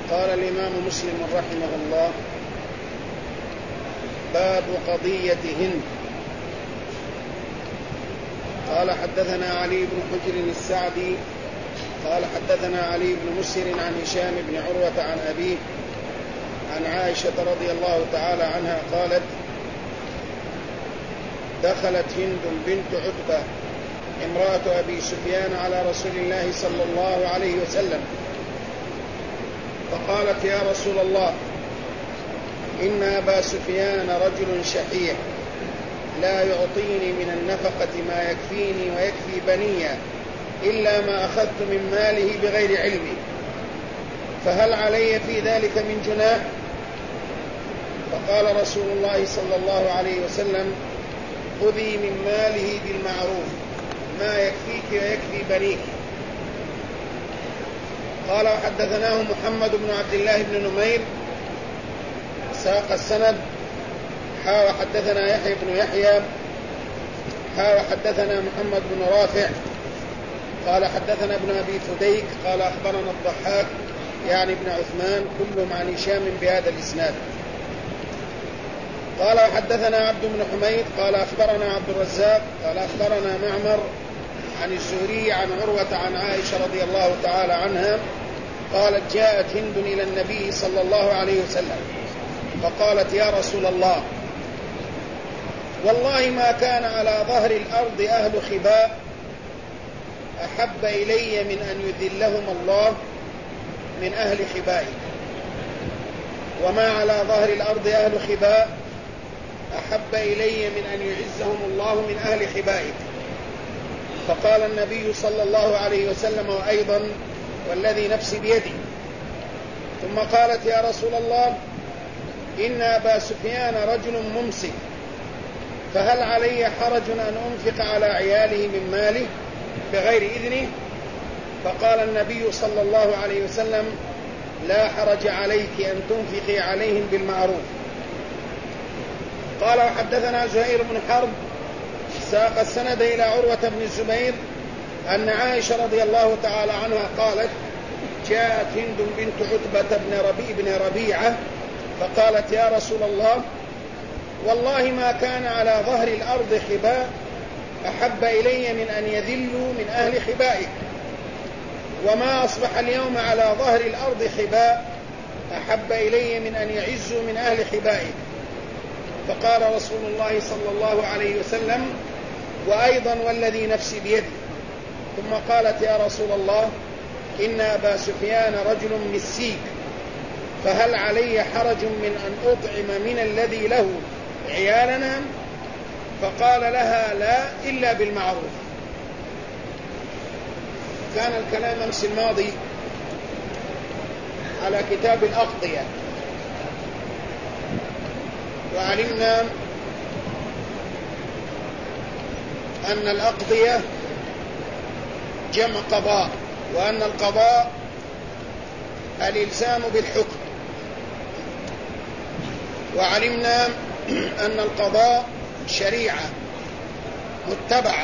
قال الإمام مسلم رحمه الله: باب قضية هند. قال حدثنا علي بن حجر السعدي قال حدثنا علي بن مسهر عن هشام بن عروة عن أبيه عن عائشة رضي الله تعالى عنها قالت: دخلت هند بنت عتبة امرأة أبي سفيان على رسول الله صلى الله عليه وسلم فقالت: يا رسول الله، إن أبا سفيان رجل شحيح لا يعطيني من النفقة ما يكفيني ويكفي بني إلا ما أخذت من ماله بغير علمي، فهل علي في ذلك من جناح؟ فقال رسول الله صلى الله عليه وسلم: خذي من ماله بالمعروف ما يكفيك ويكفي بنيك. قال: وحدثناه محمد بن عبد الله بن نمير ساق السند وحدثنا يحيى بن يحيى وحدثنا محمد بن رافع قال حدثنا ابن أبي فديك قال أخبرنا الضحاك يعني ابن عثمان كلهم عن هشام بهذا الإسناد. قال وحدثنا عبد بن حميد قال أخبرنا عبد الرزاق قال أخبرنا معمر عن الزهري عن عروة عن عائشة رضي الله تعالى عنها قالت: جاءت هند إلى النبي صلى الله عليه وسلم فقالت: يا رسول الله، والله ما كان على ظهر الأرض أهل خباء أحب إلي من أن يذلهم الله من أهل خبائك، وما على ظهر الأرض أهل خباء أحب إلي من أن يعزهم الله من أهل خبائك. فقال النبي صلى الله عليه وسلم: وأيضا والذي نفسي بيدي. ثم قالت: يا رسول الله، إن أبا سفيان رجل ممسك، فهل علي حرج أن أنفق على عياله من ماله بغير إذنه؟ فقال النبي صلى الله عليه وسلم: لا حرج عليك أن تنفقي عليهم بالمعروف. قال وحدثنا زهير بن حرب ساق السند إلى عروة بن الزبير أن عائشة رضي الله تعالى عنها قالت: جاءت هند بنت عتبة بن ربيعة فقالت: يا رسول الله، والله ما كان على ظهر الأرض خباء أحب إلي من أن يذلوا من أهل خبائك، وما أصبح اليوم على ظهر الأرض خباء أحب إلي من أن يعزوا من أهل خبائك. فقال رسول الله صلى الله عليه وسلم: وأيضا والذي نفسي بيدي. ثم قالت: يا رسول الله، إن أبا سفيان رجل مسيك، فهل علي حرج من أن أطعم من الذي له عيالنا؟ فقال لها: لا إلا بالمعروف. كان الكلام أمس الماضي على كتاب الأقضية، وعلمنا أن الأقضية جمع قضاء، وأن القضاء الإلزام بالحكم، وعلمنا أن القضاء شريعة متبعة،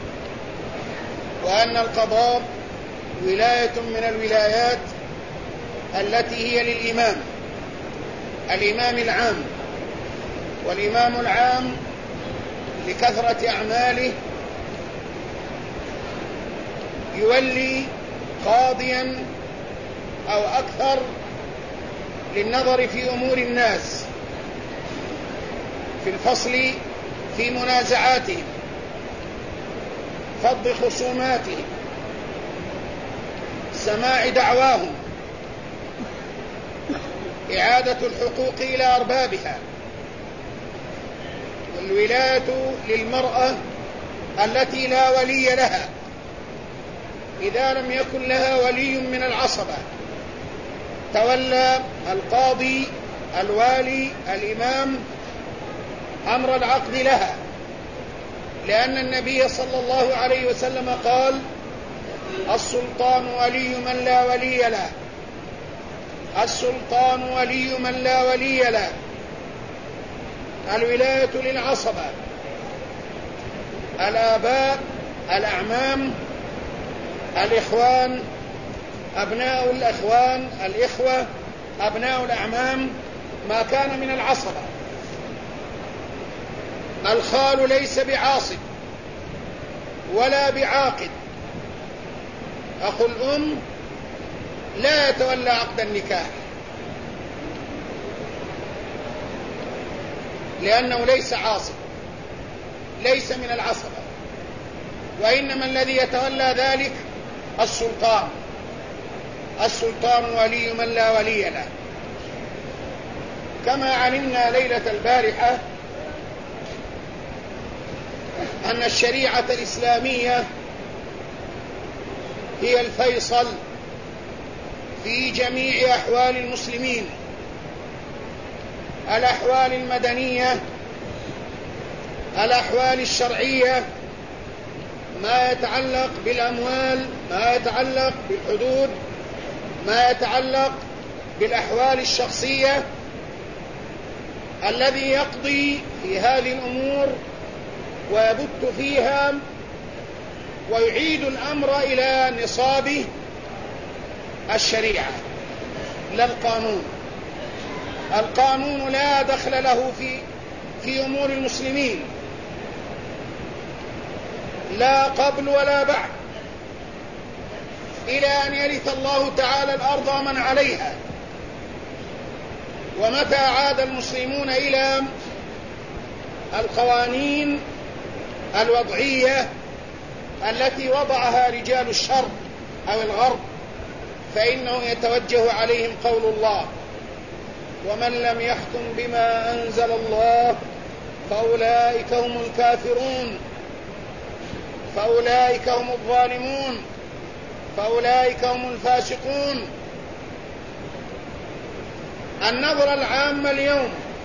وأن القضاء ولاية من الولايات التي هي للإمام، الإمام العام. والإمام العام لكثرة أعماله يولي قاضيا أو أكثر للنظر في أمور الناس، في الفصل في منازعاتهم، فض خصوماتهم، سماع دعواهم، إعادة الحقوق إلى أربابها. والولاية للمرأة التي لا ولي لها إذا لم يكن لها ولي من العصبة، تولى القاضي الوالي الإمام أمر العقد لها، لأن النبي صلى الله عليه وسلم قال: السلطان ولي من لا ولي له، السلطان ولي من لا ولي له. الولاية للعصبة، الآباء، الأعمام، الإخوان، أبناء الأخوان، الإخوة، أبناء الأعمام ما كان من العصبة. الخال ليس بعاصب ولا بعاقد. أخو الأم لا يتولى عقد النكاح لأنه ليس عاصب، ليس من العصبة، وإنما الذي يتولى ذلك السلطان. السلطان ولي من لا ولي له. كما علمنا ليلة البارحة أن الشريعة الإسلامية هي الفيصل في جميع أحوال المسلمين، الأحوال المدنية، الأحوال الشرعية، ما يتعلق بالأموال، ما يتعلق بالحدود، ما يتعلق بالأحوال الشخصية. الذي يقضي في هذه الأمور ويبت فيها ويعيد الأمر إلى نصابه الشريعة لا القانون. القانون لا دخل له في أمور المسلمين، لا قبل ولا بعد، إلى أن يرث الله تعالى الأرض ومن عليها. ومتى عاد المسلمون إلى القوانين الوضعية التي وضعها رجال الشرق أو الغرب فإنه يتوجه عليهم قول الله: ومن لم يحكم بما أنزل الله فأولئك هم الكافرون، فأولئك هم الظالمون، فأولئك هم الفاسقون. النظرة العامة اليوم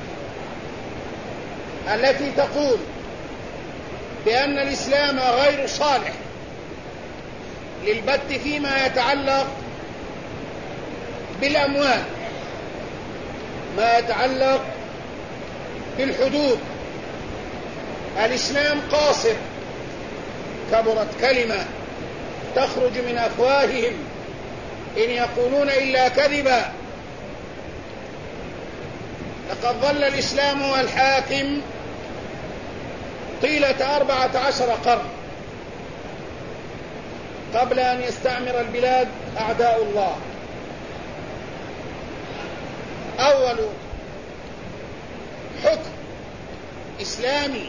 التي تقول بأن الإسلام غير صالح للبت فيما يتعلق بالأموال، ما يتعلق بالحدود. الإسلام قاصر، كبرت كلمة تخرج من أفواههم إن يقولون إلا كذبا. لقد ظل الإسلام هو الحاكم طيلة 14 قرن قبل أن يستعمر البلاد أعداء الله. أول حكم إسلامي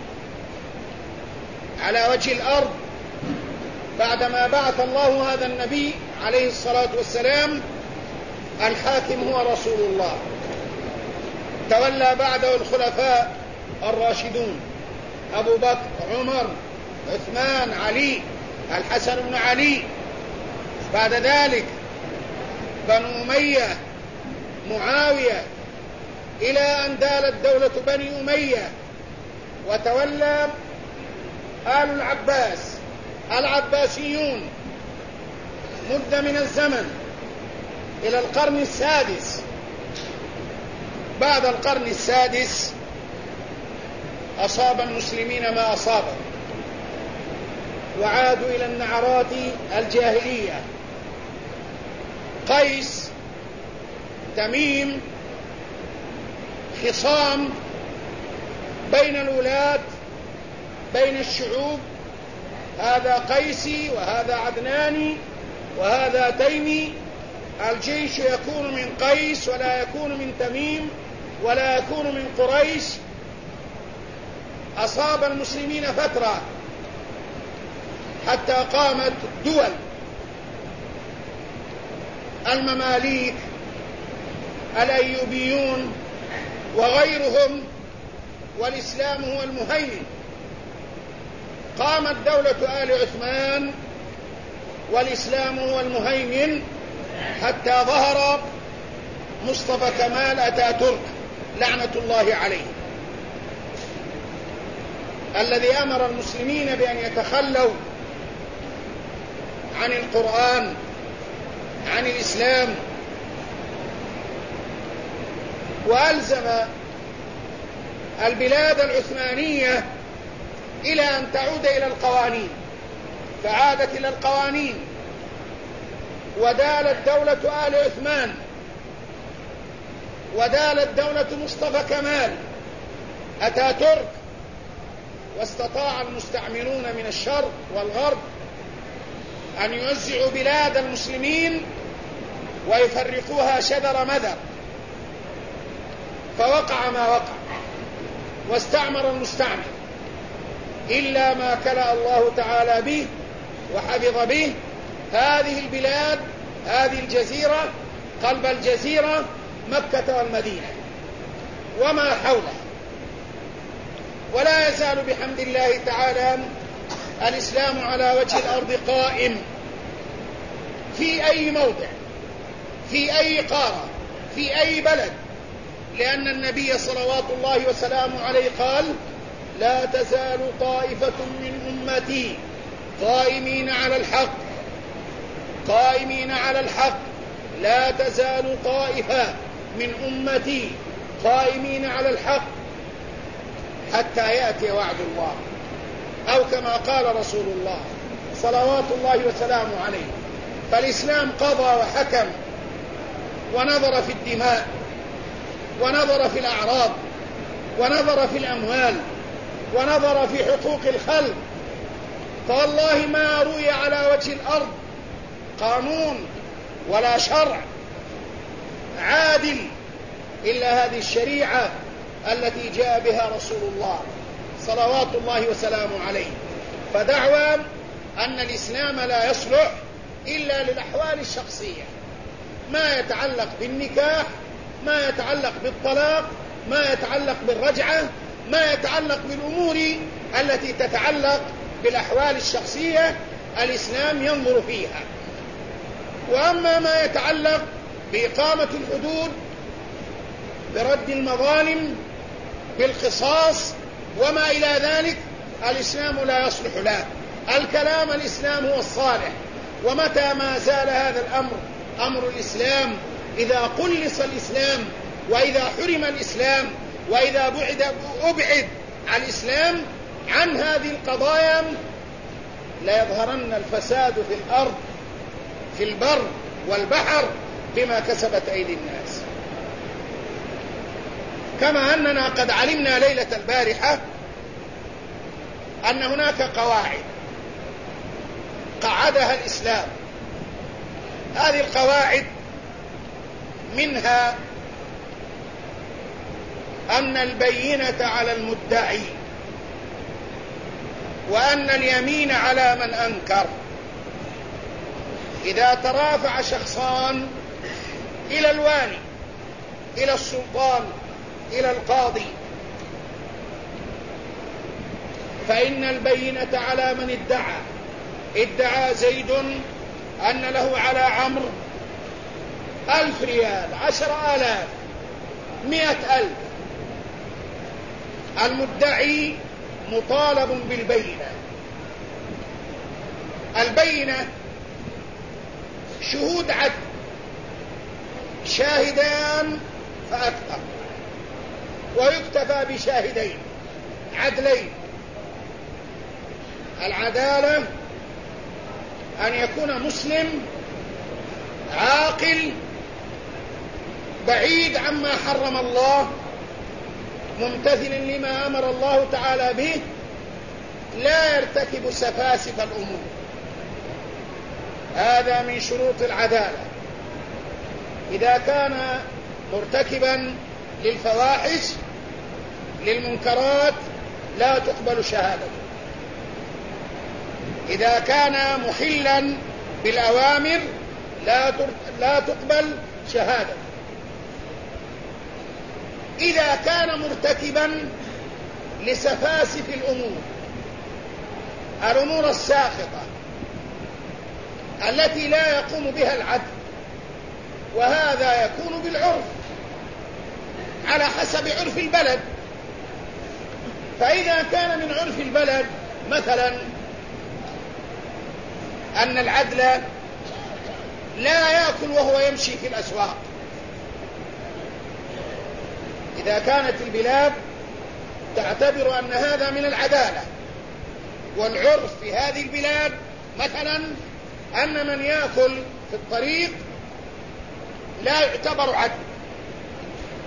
على وجه الأرض بعدما بعث الله هذا النبي عليه الصلاة والسلام الحاكم هو رسول الله. تولى بعده الخلفاء الراشدون: أبو بكر، عمر، عثمان، علي، الحسن بن علي. بعد ذلك بنو أمية، معاوية، إلى أن دالت دولة بني أمية وتولى آل العباس العباسيون مدة من الزمن إلى القرن السادس. بعد القرن السادس أصاب المسلمين ما أصابهم وعادوا إلى النعرات الجاهلية. قيس، تميم، خصام بين الولاة، بين الشعوب، هذا قيسي وهذا عدناني وهذا تيمي. الجيش يكون من قيس ولا يكون من تميم ولا يكون من قريش. أصاب المسلمين فترة حتى قامت دول المماليك، الأيوبيون وغيرهم، والإسلام هو المهيمن. قامت دولة آل عثمان والإسلام هو المهيمن حتى ظهر مصطفى كمال أتاتورك لعنة الله عليه، الذي أمر المسلمين بأن يتخلوا عن القرآن، عن الإسلام، وألزم البلاد العثمانية إلى أن تعود إلى القوانين، فعادت إلى القوانين ودالت دولة آل عثمان ودالت دولة مصطفى كمال أتاتورك، واستطاع المستعمرون من الشرق والغرب أن يوزعوا بلاد المسلمين ويفرقوها شذر مذر، فوقع ما وقع واستعمر المستعمر، إلا ما كلأ الله تعالى به وحفظ به هذه البلاد، هذه الجزيرة، قلب الجزيرة مكة والمدينة وما حولها. ولا يزال بحمد الله تعالى الإسلام على وجه الأرض قائم في أي موضع، في أي قارة، في أي بلد، لأن النبي صلوات الله وسلامه عليه قال: لا تزال طائفة من أمتي قائمين على الحق، قائمين على الحق، لا تزال طائفة من أمتي قائمين على الحق حتى يأتي وعد الله، أو كما قال رسول الله صلوات الله وسلامه عليه. فالإسلام قضى وحكم ونظر في الدماء، ونظر في الأعراض، ونظر في الأموال، ونظر في حقوق الخلق. فوالله ما رؤي على وجه الأرض قانون ولا شرع عادل إلا هذه الشريعة التي جاء بها رسول الله صلوات الله وسلامه عليه. فدعوى أن الإسلام لا يصلح إلا للأحوال الشخصية، ما يتعلق بالنكاح، ما يتعلق بالطلاق، ما يتعلق بالرجعة، ما يتعلق بالأمور التي تتعلق بالأحوال الشخصية الإسلام ينظر فيها. وأما ما يتعلق بإقامة الحدود، برد المظالم، بالقصاص وما إلى ذلك، الإسلام لا يصلح له. الكلام الإسلام هو الصالح. ومتى ما زال هذا الأمر أمر الإسلام، إذا قلص الإسلام، وإذا حرم الإسلام، وإذا أبعد الإسلام عن هذه القضايا، ليظهرن الفساد في الأرض، في البر والبحر، بما كسبت أيدي الناس. كما أننا قد علمنا ليلة البارحة أن هناك قواعد قعدها الإسلام. هذه القواعد منها أن البينة على المدعي، وأن اليمين على من أنكر. إذا ترافع شخصان إلى الوالي، إلى السلطان، إلى القاضي، فإن البينة على من ادعى زيد أن له على عمرو 1000 ريال، 10,000، 100,000. المدعي مطالب بالبينة. البينة شهود عدل، شاهدان فأكثر، ويكتفى بشاهدين عدلين. العدالة أن يكون مسلم عاقل بعيد عما حرم الله، ممتثل لما أمر الله تعالى به، لا يرتكب سفاسف الأمور. هذا من شروط العدالة. إذا كان مرتكبا للفواحش، للمنكرات، لا تقبل شهادته. إذا كان مخلا بالأوامر، لا تقبل شهادته. إذا كان مرتكبا لسفاسف الأمور الساقطة التي لا يقوم بها العدل، وهذا يكون بالعرف على حسب عرف البلد. فإذا كان من عرف البلد مثلا أن العدل لا يأكل وهو يمشي في الأسواق، إذا كانت البلاد تعتبر أن هذا من العدالة، والعرف في هذه البلاد مثلا أن من يأكل في الطريق لا يعتبر عدل،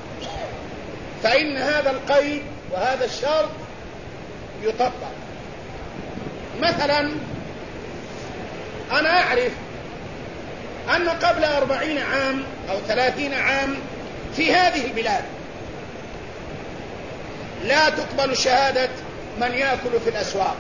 فإن هذا القيد وهذا الشرط يطبق. مثلا أنا أعرف أن قبل 40 عام أو 30 عام في هذه البلاد لا تقبل شهادة من يأكل في الأسواق،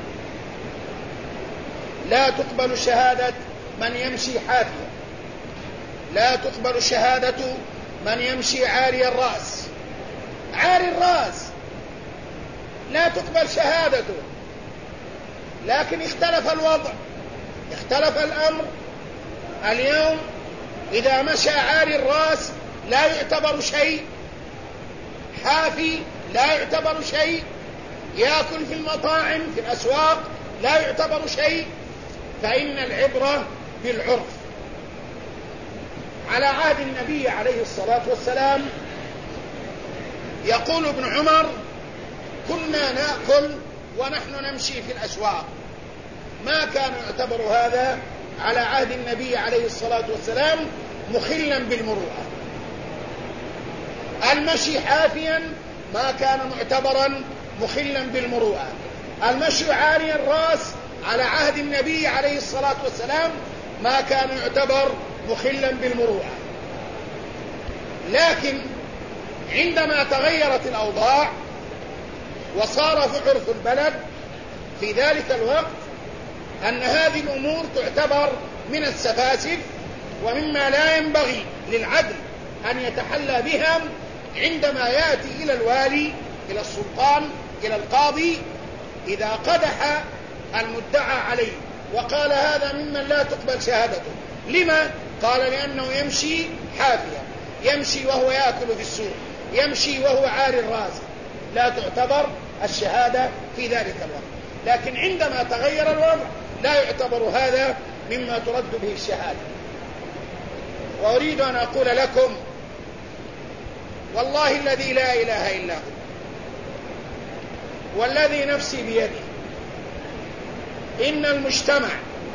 لا تقبل شهادة من يمشي حافيا، لا تقبل شهادة من يمشي عاري الرأس. عاري الرأس لا تقبل شهادته، لكن اختلف الوضع، اختلف الأمر. اليوم إذا مشى عاري الرأس لا يعتبر شيء، حافي لا يعتبر شيء، يأكل في المطاعم في الأسواق لا يعتبر شيء، فإن العبرة بالعرف. على عهد النبي عليه الصلاة والسلام يقول ابن عمر: كنا نأكل ونحن نمشي في الأسواق. ما كان يعتبر هذا على عهد النبي عليه الصلاة والسلام مخلا بالمروءة. المشي حافيا ما كان معتبرا مخلا بالمروءة. المشي عاري الرأس على عهد النبي عليه الصلاة والسلام ما كان يعتبر مخلا بالمروءة. لكن عندما تغيرت الأوضاع وصار في عرف البلد في ذلك الوقت أن هذه الأمور تعتبر من السفاسف ومما لا ينبغي للعدل أن يتحلى بها، عندما يأتي إلى الوالي، إلى السلطان، إلى القاضي، إذا قدح المدعى عليه وقال هذا ممن لا تقبل شهادته. لما؟ قال لأنه يمشي حافيا، يمشي وهو يأكل في السوق، يمشي وهو عاري الراس، لا تعتبر الشهادة في ذلك الوقت. لكن عندما تغير الوضع لا يعتبر هذا مما ترد به الشهادة. وأريد أن أقول لكم والله الذي لا إله إلا هو والذي نفسي بيده، إن المجتمع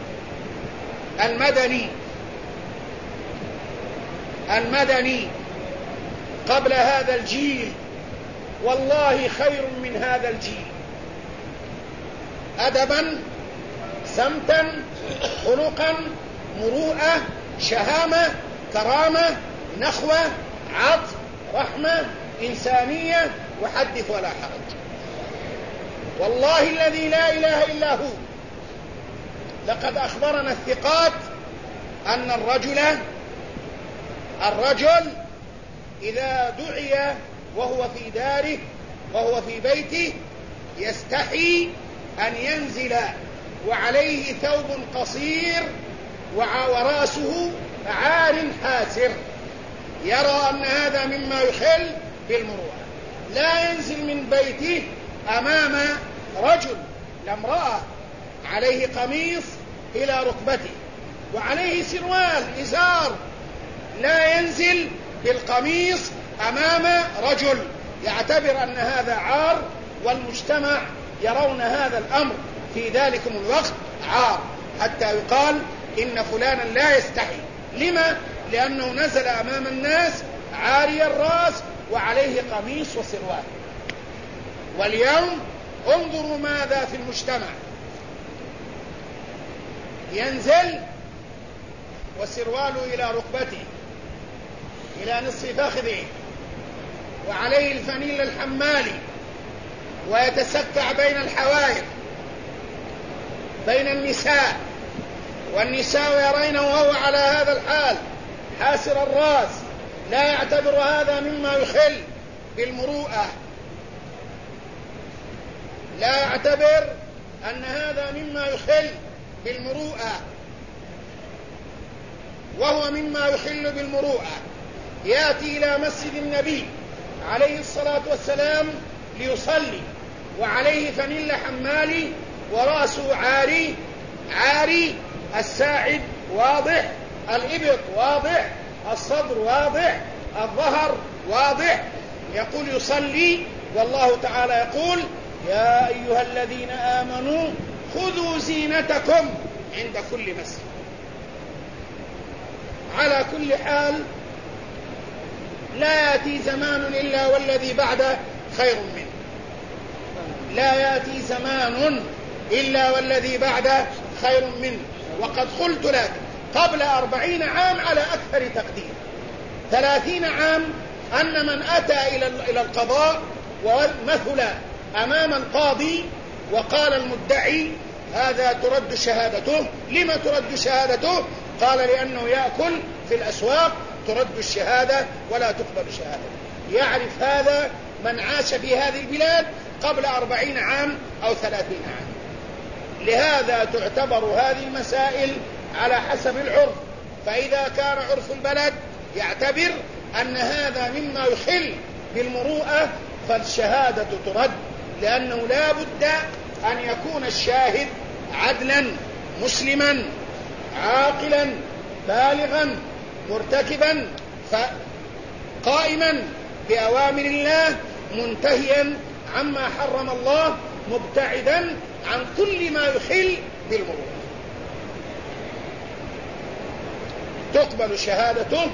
المدني قبل هذا الجيل والله خير من هذا الجيل، أدبا، سمتا، خلقا، مروءة، شهامة، كرامة، نخوة، عطف، رحمة، إنسانية، وحدث ولا حرج. والله الذي لا إله إلا هو لقد أخبرنا الثقات أن الرجل إذا دعي وهو في داره وهو في بيته يستحي أن ينزل وعليه ثوب قصير ورأسه عار حاسر، يرى أن هذا مما يخل بالمروءة. لا ينزل من بيته أمام رجل لا امرأة عليه قميص إلى ركبته وعليه سروال إزار، لا ينزل بالقميص أمام رجل، يعتبر أن هذا عار، والمجتمع يرون هذا الأمر في ذلكم الوقت عار، حتى يقال إن فلانا لا يستحي. لما؟ لأنه نزل أمام الناس عاري الرأس وعليه قميص وسروال. واليوم انظروا ماذا في المجتمع، ينزل وسرواله إلى ركبته إلى نصف فخذه وعليه الفنيل الحمالي ويتسكع بين الحوائط بين النساء، والنساء يرينه وهو على هذا الحال حاسر الرأس، لا يعتبر هذا مما يخل بالمروءة، لا يعتبر أن هذا مما يخل بالمروءة، وهو مما يخل بالمروءة. يأتي إلى مسجد النبي عليه الصلاة والسلام ليصلي وعليه فنيل حمالي ورأسه عاري، الساعد واضح، الإبط واضح، الصدر واضح، الظهر واضح، يقول يصلي، والله تعالى يقول يا أيها الذين آمنوا خذوا زينتكم عند كل مسجد. على كل حال لا يأتي زمان إلا والذي بعده خير منه، لا يأتي زمان إلا والذي بعده خير منه. وقد قلت لك قبل 40 عام على أكثر تقدير، 30 عام، أن من أتى إلى القضاء ومثل أمام القاضي وقال المدعي هذا ترد شهادته. لما ترد شهادته؟ قال لأنه يأكل في الأسواق، ترد الشهادة ولا تقبل شهادته. يعرف هذا من عاش في هذه البلاد قبل 40 عام أو 30 عام. لهذا تعتبر هذه المسائل على حسب العرف، فإذا كان عرف البلد يعتبر أن هذا مما يخل بالمروءة فالشهادة ترد، لأنه لا بد أن يكون الشاهد عدلا مسلما عاقلا بالغا مرتكبا قائما بأوامر الله منتهيا عما حرم الله مبتعدا عن كل ما يخل بالمروءة. تقبل شهادته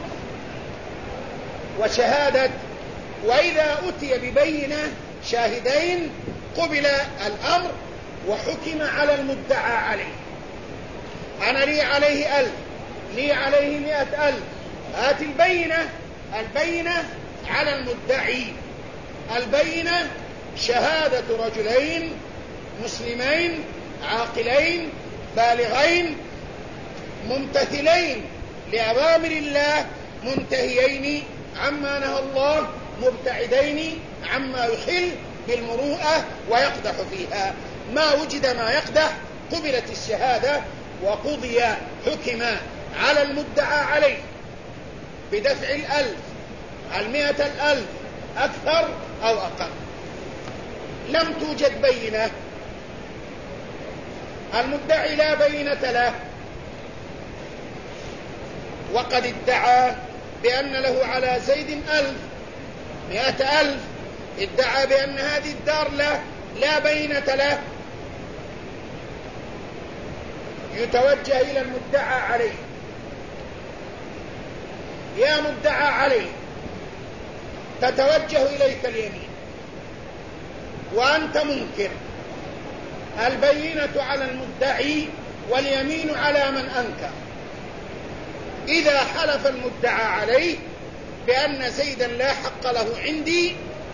وشهادة. وإذا أتي ببينة شاهدين قبل الأمر وحكم على المدعى عليه. أنا لي عليه 1000، لي عليه 100,000، هات البينة. البينة على المدعي. البينة شهادة رجلين مسلمين عاقلين بالغين ممتثلين لأوامر الله منتهيين عما نهى الله مبتعدين عما يخل بالمروءة ويقدح فيها. ما وجد ما يقدح قبلت الشهادة وقضي حكم على المدعى عليه بدفع 1000 100,000 أكثر أو أقل. لم توجد بينة، المدعي لا بينة له، وقد ادعى بأن له على زيد 1000 100,000، ادعى بأن هذه الدار له لا بينة له. يتوجه إلى المدعى عليه: يا مدعى عليه، تتوجه إليك اليمين وأنت منكر. البينة على المدعي واليمين على من أنكر. إذا حلف المدعى عليه بأن زيدا لا حق له عندي،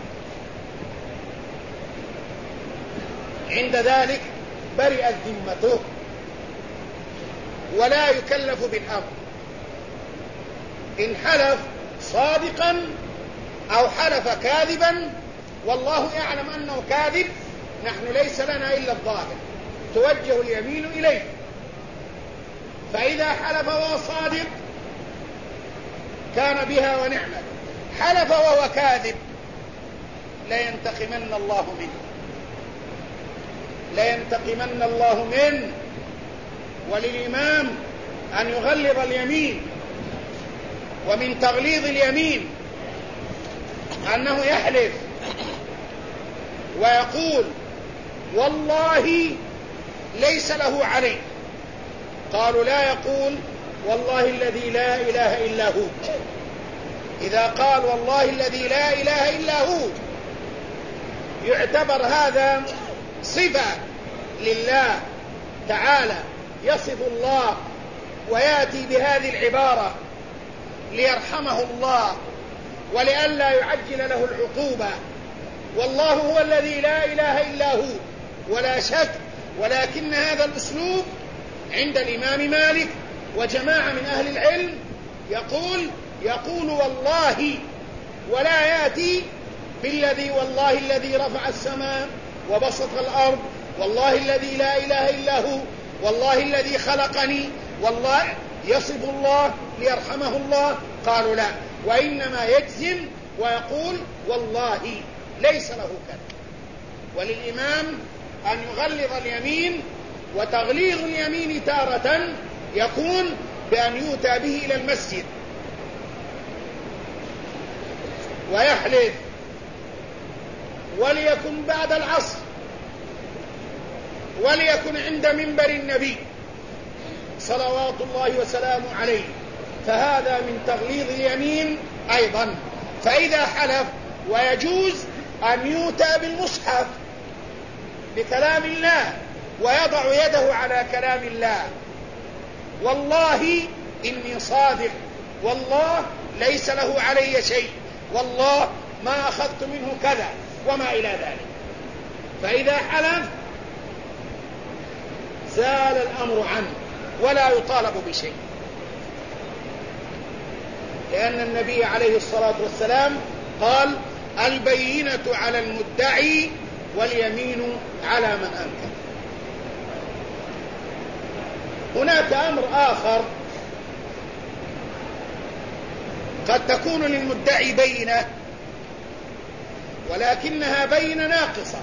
عند ذلك برئت ذمته ولا يكلف بالأمر. إن حلف صادقا أو حلف كاذبا والله يعلم أنه كاذب، نحن ليس لنا إلا الظاهر، توجه اليمين إليه. فإذا حلف وهو صادق كان بها ونعمة، حلف وهو كاذب لينتقمن الله منه، لينتقمن الله منه. وللإمام أن يغلظ اليمين، ومن تغليظ اليمين أنه يحلف ويقول والله ليس له عليه. قالوا لا يقول والله الذي لا إله إلا هو. إذا قال والله الذي لا إله إلا هو يعتبر هذا صفة لله تعالى، يصف الله ويأتي بهذه العبارة ليرحمه الله ولئلا يعجل له العقوبة. والله هو الذي لا إله إلا هو ولا شك. ولكن هذا الأسلوب عند الإمام مالك وجماعة من أهل العلم يقول والله، ولا يأتي بالذي والله الذي رفع السماء وبسط الأرض، والله الذي لا إله إلا هو، والله الذي خلقني، والله يصف الله ليرحمه الله. قالوا لا، وإنما يجزم ويقول والله ليس له كذا. وللإمام أن يغلظ اليمين، وتغليظ اليمين تارة يكون بأن يؤتى به إلى المسجد ويحلف، وليكن بعد العصر، وليكن عند منبر النبي صلوات الله وسلامه عليه. فهذا من تغليظ اليمين أيضا. فإذا حلف ويجوز أن يؤتى بالمصحف بكلام الله ويضع يده على كلام الله، والله إني صادق، والله ليس له علي شيء، والله ما أخذت منه كذا وما إلى ذلك. فإذا حلف زال الأمر عنه ولا يطالب بشيء، لأن النبي عليه الصلاة والسلام قال: البينة على المدعي واليمين على من أنكر. هناك أمر آخر قد تكون للمدعي بينة ولكنها بينة ناقصة،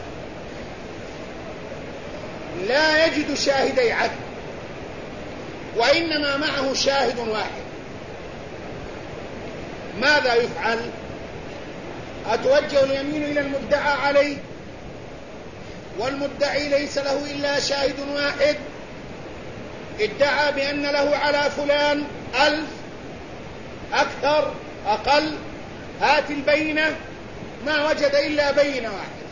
لا يجد شاهدي عدل وإنما معه شاهد واحد. ماذا يفعل؟ أتوجه اليمين إلى المدعى عليه والمدعي ليس له إلا شاهد واحد، ادعى بأن له على فلان 1000، أكثر أقل، هات البينة، ما وجد إلا بينة واحدة.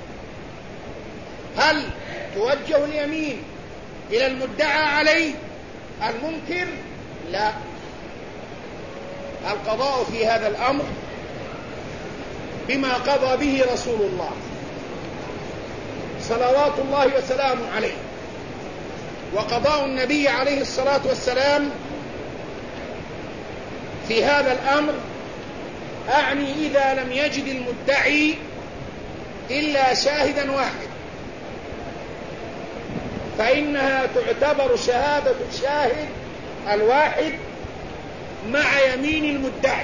هل توجه اليمين إلى المدعى عليه المنكر؟ لا. القضاء في هذا الأمر بما قضى به رسول الله صلوات الله وسلامه عليه، وقضاء النبي عليه الصلاة والسلام في هذا الأمر أعني إذا لم يجد المدعي إلا شاهدا واحد فإنها تعتبر شهادة الشاهد الواحد مع يمين المدعي.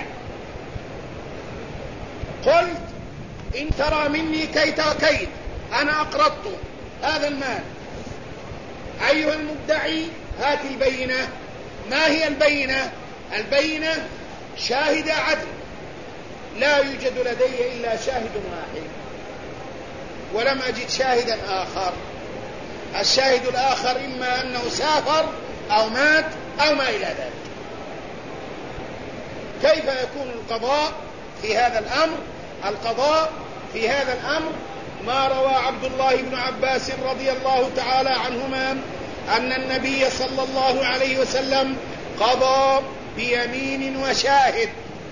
قلت: إن ترى مني كيت وكيت، أنا أقرضت هذا المال، أيها المدعي هات البينة. ما هي البينة؟ البينة شاهد عدل، لا يوجد لدي إلا شاهد واحد ولم أجد شاهدا آخر. الشاهد الآخر إما أنه سافر أو مات أو ما إلى ذلك. كيف يكون القضاء في هذا الأمر؟ القضاء في هذا الأمر ما روى عبد الله بن عباس رضي الله تعالى عنهما أن النبي صلى الله عليه وسلم قضى بيمين وشاهد،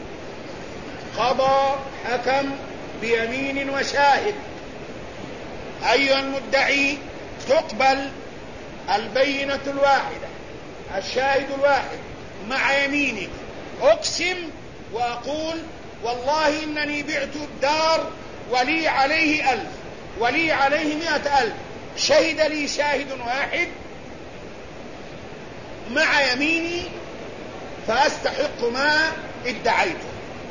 قضى حكم بيمين وشاهد: أيها المدعي تقبل البينة الواحدة، الشاهد الواحد مع يمينك، أقسم وأقول والله إنني بعت الدار ولي عليه 1000 ولي عليه 100,000، شهد لي شاهد واحد مع يميني فأستحق ما ادعيته.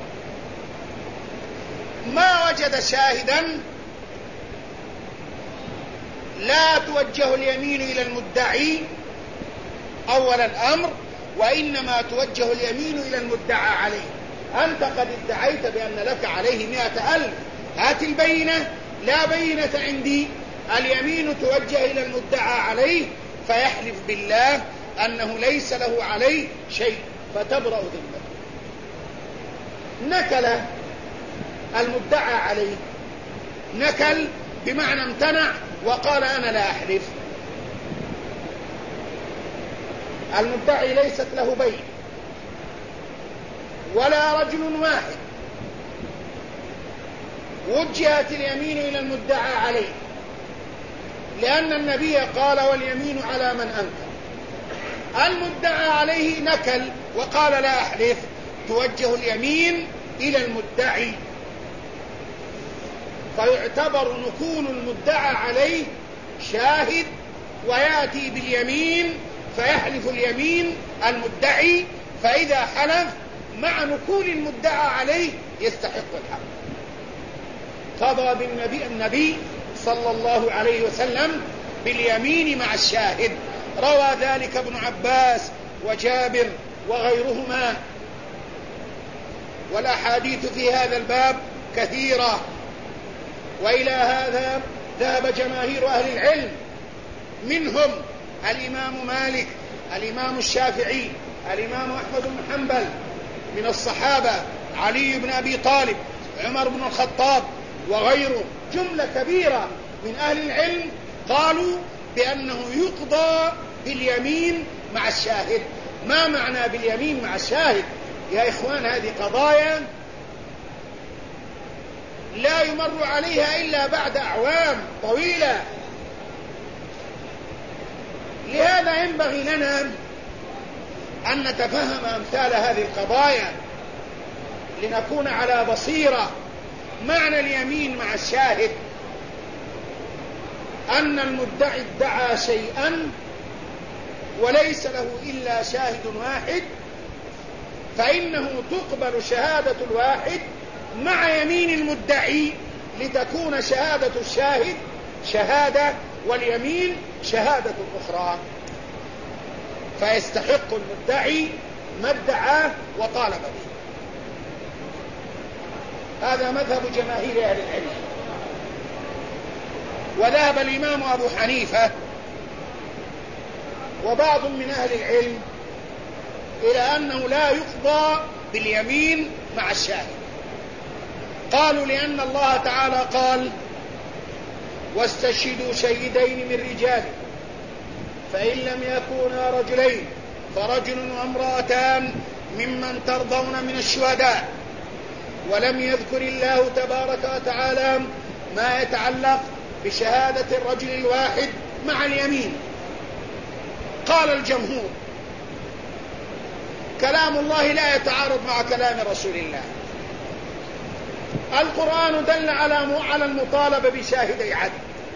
ما وجد شاهدا لا توجه اليمين إلى المدعي أول الأمر، وإنما توجه اليمين إلى المدعى عليه. أنت قد ادعيت بأن لك عليه 100,000، هات البينة. لا بينة عندي، اليمين توجه إلى المدعى عليه فيحلف بالله أنه ليس له عليه شيء فتبرأ ذمته. نكل المدعى عليه، نكل بمعنى امتنع وقال أنا لا أحلف. المدعي ليست له بين ولا رجل واحد، وجهت اليمين إلى المدعى عليه لأن النبي قال واليمين على من أنكر. المدعى عليه نكل وقال لا أحلف، توجه اليمين إلى المدعي، فيعتبر نكول المدعى عليه شاهد ويأتي باليمين فيحلف اليمين المدعي، فإذا حلف مع نكول المدعى عليه يستحق الحق. قضى بالنبي النبي صلى الله عليه وسلم باليمين مع الشاهد، روى ذلك ابن عباس وجابر وغيرهما، والأحاديث في هذا الباب كثيرة. وإلى هذا ذهب جماهير أهل العلم، منهم الإمام مالك، الإمام الشافعي، الإمام أحمد بن حنبل، من الصحابة علي بن أبي طالب، عمر بن الخطاب، وغيره جملة كبيرة من أهل العلم قالوا بأنه يقضى باليمين مع الشاهد. ما معنى باليمين مع الشاهد؟ يا إخوان، هذه قضايا لا يمر عليها إلا بعد أعوام طويلة. لهذا ينبغي لنا أن نتفهم أمثال هذه القضايا لنكون على بصيرة. معنى اليمين مع الشاهد أن المدعي ادعى شيئا وليس له إلا شاهد واحد، فإنه تقبل شهادة الواحد مع يمين المدعي لتكون شهادة الشاهد شهادة واليمين شهادة أخرى، فيستحق المدعي ما ادعاه وطالب به. هذا مذهب جماهير أهل العلم. وذهب الإمام أبو حنيفة وبعض من أهل العلم إلى أنه لا يقضى باليمين مع الشاهد. قالوا لأن الله تعالى قال: واستشهدوا شهيدين من رجالكم فإن لم يكونا رجلين فرجل وامرأتان ممن ترضون من الشهداء، ولم يذكر الله تبارك وتعالى ما يتعلق بشهادة الرجل الواحد مع اليمين. قال الجمهور: كلام الله لا يتعارض مع كلام رسول الله. القرآن دل على المطالبة بشاهدي عدل،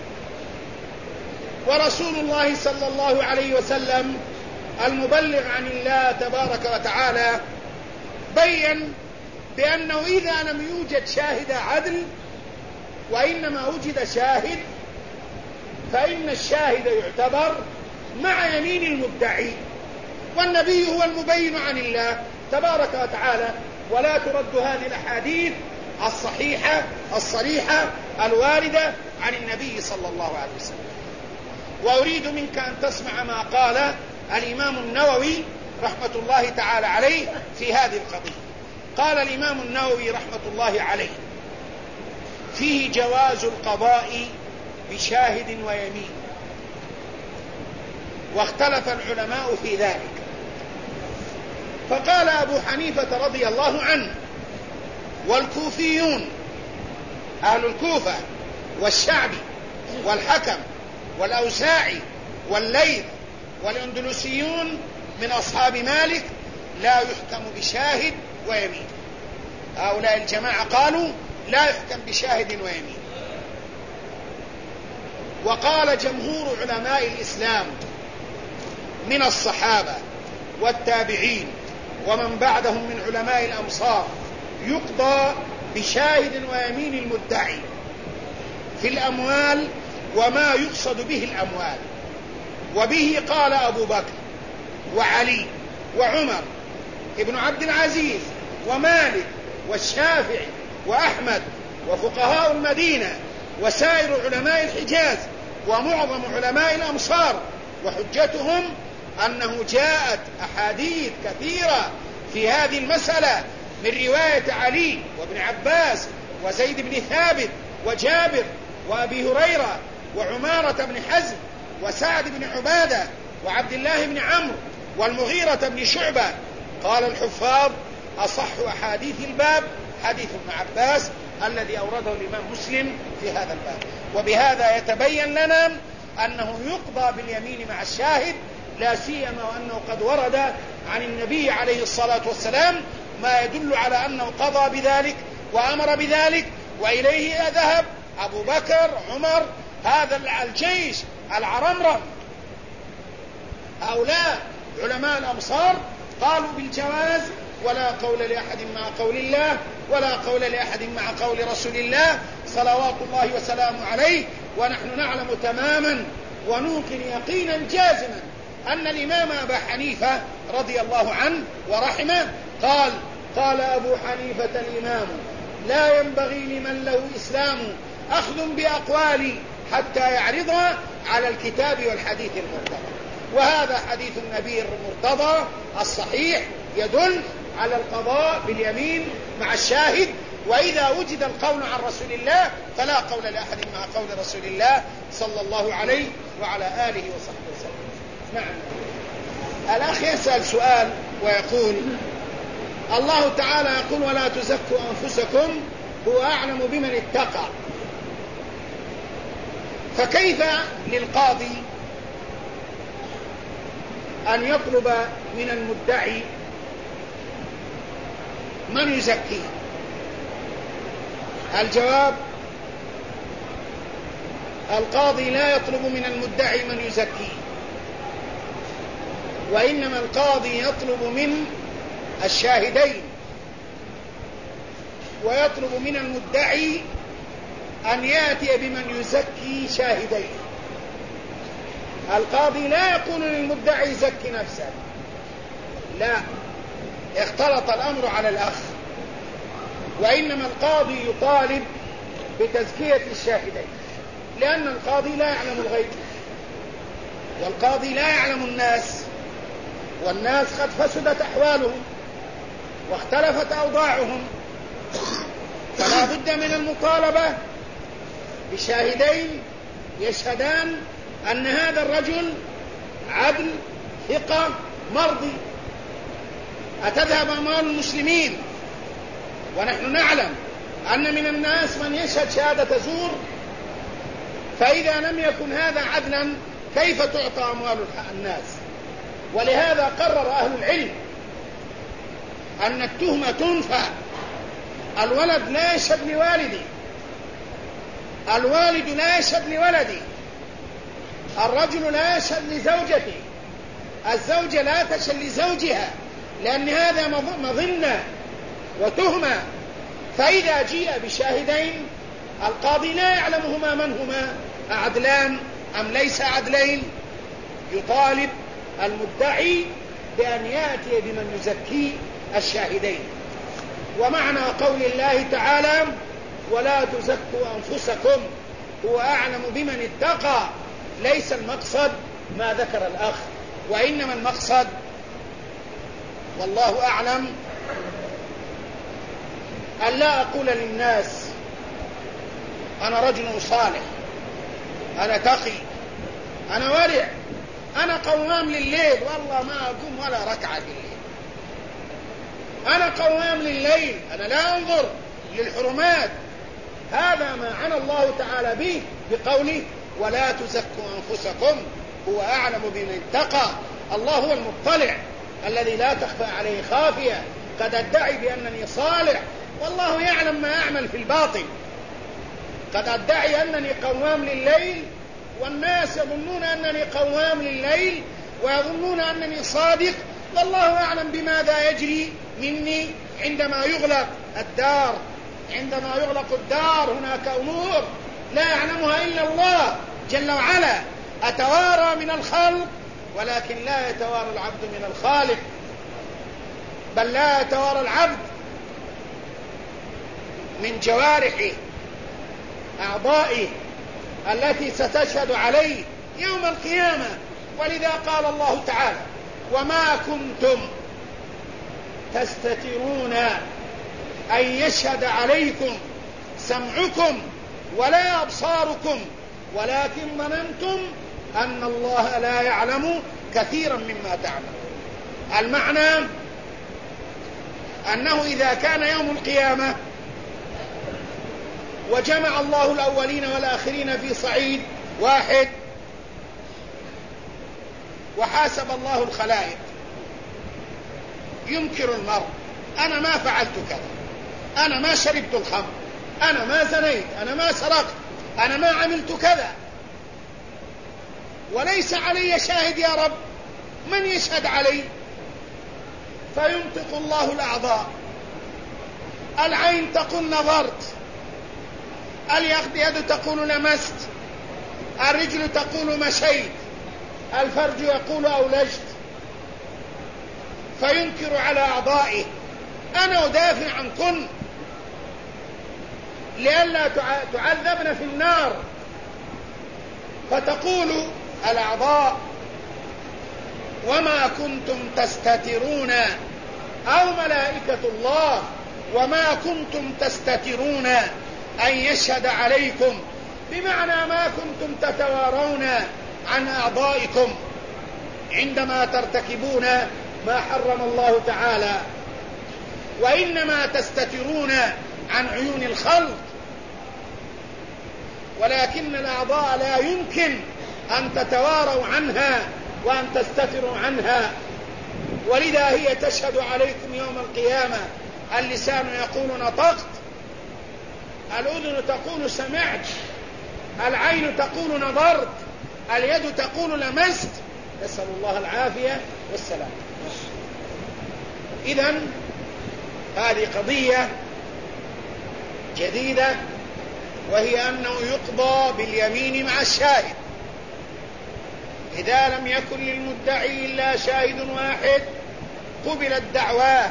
ورسول الله صلى الله عليه وسلم المبلغ عن الله تبارك وتعالى بين بأنه إذا لم يوجد شاهد عدل وإنما وجد شاهد فإن الشاهد يعتبر مع يمين المدعي، والنبي هو المبين عن الله تبارك وتعالى. ولا ترد هذه الأحاديث الصحيحة الصريحة الواردة عن النبي صلى الله عليه وسلم. وأريد منك أن تسمع ما قال الإمام النووي رحمة الله تعالى عليه في هذه القضية. قال الإمام النووي رحمة الله عليه: فيه جواز القضاء بشاهد ويمين، واختلف العلماء في ذلك. فقال أبو حنيفة رضي الله عنه والكوفيون أهل الكوفة والشعبي والحكم والأوزاعي والليث والأندلسيون من أصحاب مالك لا يحكم بشاهد ويمين. هؤلاء الجماعة قالوا لا يحكم بشاهد ويمين. وقال جمهور علماء الإسلام من الصحابة والتابعين ومن بعدهم من علماء الأمصار يقضى بشاهد ويمين المدعي في الأموال وما يقصد به الأموال. وبه قال أبو بكر وعلي وعمر ابن عبد العزيز ومالك والشافعي وأحمد وفقهاء المدينة وسائر علماء الحجاز ومعظم علماء الأمصار. وحجتهم أنه جاءت أحاديث كثيرة في هذه المسألة من رواية علي وابن عباس وزيد بن ثابت وجابر وأبي هريرة وعمارة بن حزم وسعد بن عبادة وعبد الله بن عمرو والمغيرة بن شعبة. قال الحفاظ: أصح أحاديث الباب حديث ابن عباس الذي أورده الإمام مسلم في هذا الباب. وبهذا يتبين لنا أنه يقضى باليمين مع الشاهد، لا سيما وأنه قد ورد عن النبي عليه الصلاة والسلام ما يدل على أنه قضى بذلك وأمر بذلك، وإليه ذهب أبو بكر عمر هذا الجيش العرمرم. هؤلاء علماء الأمصار قالوا بالجواز، ولا قول لأحد مع قول الله ولا قول لأحد مع قول رسول الله صلوات الله وسلامه عليه. ونحن نعلم تماما ونوقن يقينا جازما أن الإمام أبا حنيفة رضي الله عنه ورحمه قال أبو حنيفة الإمام: لا ينبغي لمن له إسلام أخذ بأقوالي حتى يعرضها على الكتاب والحديث المرتضى. وهذا حديث النبي المرتضى الصحيح يدل على القضاء باليمين مع الشاهد. وإذا وجد القول عن رسول الله فلا قول لأحد مع قول رسول الله صلى الله عليه وعلى آله وصحبه وسلم. نعم. الأخ يسأل سؤال ويقول: الله تعالى يقول: ولا تزكوا أنفسكم هو أعلم بمن اتقى، فكيف للقاضي أن يطلب من المدعي من يزكيه؟ الجواب: القاضي لا يطلب من المدعي من يزكيه، وإنما القاضي يطلب من الشاهدين ويطلب من المدعي أن يأتي بمن يزكي شاهدين. القاضي لا يقول للمدعي زكي نفسه، لا، اختلط الأمر على الأخ، وإنما القاضي يطالب بتزكية الشاهدين، لأن القاضي لا يعلم الغيب، والقاضي لا يعلم الناس، والناس قد فسدت أحوالهم واختلفت أوضاعهم، فلا بد من المطالبة بشاهدين يشهدان أن هذا الرجل عدل ثقة مرضي. أتذهب أموال المسلمين ونحن نعلم أن من الناس من يشهد شهادة زور، فإذا لم يكن هذا عدلا كيف تعطى أموال الناس؟ ولهذا قرر أهل العلم أن التهمة تنفى. الولد لا يشهد لوالده، الوالد لا يشهد لولده، الرجل لا يشهد لزوجته، الزوجة لا تشهد لزوجها، لأن هذا مظنة وتهمة. فإذا جيء بشاهدين القاضي لا يعلمهما من هما، أعدلان أم ليس عدلين، يطالب المدعي بأن يأتي بمن يزكي الشاهدين. ومعنى قول الله تعالى: ولا تزكوا أنفسكم هو أعلم بمن اتقى، ليس المقصد ما ذكر الأخ، وإنما المقصد والله أعلم أن لا أقول للناس أنا رجل صالح، أنا تقي، أنا ورع، أنا قوام لليل، والله ما أقوم ولا ركعة بالليل، أنا قوام لليل، أنا لا أنظر للحرمات. هذا ما عنى الله تعالى به بقوله: ولا تزكوا أنفسكم هو أعلم بمن اتقى. الله هو المطلع الذي لا تخفى عليه خافية. قد أدعي بأنني صالح والله يعلم ما أعمل في الباطن، قد أدعي أنني قوام لليل والناس يظنون أنني قوام لليل ويظنون أنني صادق، والله أعلم بماذا يجري مني عندما يغلق الدار. عندما يغلق الدار هناك أمور لا يعلمها إلا الله جل وعلا. أتوارى من الخلق ولكن لا يتوارى العبد من الخالق، بل لا يتوارى العبد من جوارحه أعضائه التي ستشهد عليه يوم القيامة. ولذا قال الله تعالى: وما كنتم تستترون أن يشهد عليكم سمعكم ولا أبصاركم ولكن ظننتم أن الله لا يعلم كثيرا مما تعملون. المعنى أنه إذا كان يوم القيامة وجمع الله الأولين والآخرين في صعيد واحد وحاسب الله الخلائق، ينكر المرء: أنا ما فعلت كذا، أنا ما شربت الخمر، أنا ما زنيت، أنا ما سرقت، أنا ما عملت كذا، وليس علي شاهد يا رب، من يشهد علي؟ فينطق الله الأعضاء، العين تقول نظرت، اليد تقول لمست، الرجل تقول مشيت، الفرج يقول أولجت، فينكر على أعضائه: أنا أدافع عنكن لئلا تعذبن في النار. فتقول الأعضاء: وما كنتم تستترون أو ملائكة الله وما كنتم تستترون أن يشهد عليكم، بمعنى ما كنتم تتوارون عن أعضائكم عندما ترتكبون ما حرم الله تعالى، وإنما تستترون عن عيون الخلق، ولكن الأعضاء لا يمكن أن تتواروا عنها وأن تستتروا عنها، ولذا هي تشهد عليكم يوم القيامة. اللسان يقول نطقت، الأذن تقول سمعت، العين تقول نظرت، اليد تقول لمست. نسأل الله العافية والسلام. إذن هذه قضية جديدة، وهي أنه يقضى باليمين مع الشاهد. إذا لم يكن للمدعي إلا شاهد واحد قبلت دعواه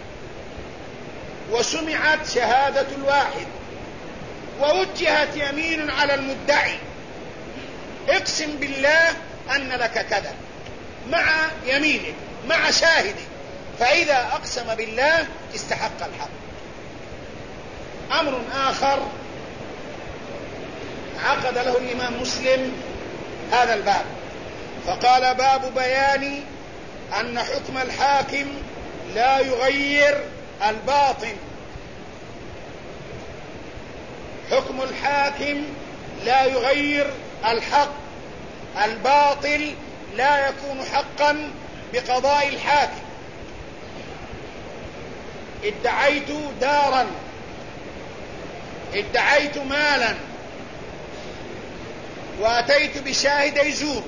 وسمعت شهادة الواحد ووجهت يمين على المدعي، اقسم بالله أن لك كذا، مع يمينك مع شاهدك، فإذا أقسم بالله استحق الحق. أمر آخر عقد له الإمام مسلم هذا الباب، فقال: باب بيان أن حكم الحاكم لا يغير الباطن. حكم الحاكم لا يغير الحق، الباطل لا يكون حقا بقضاء الحاكم. ادعيت دارا، ادعيت مالا، وأتيت بشاهدي زور،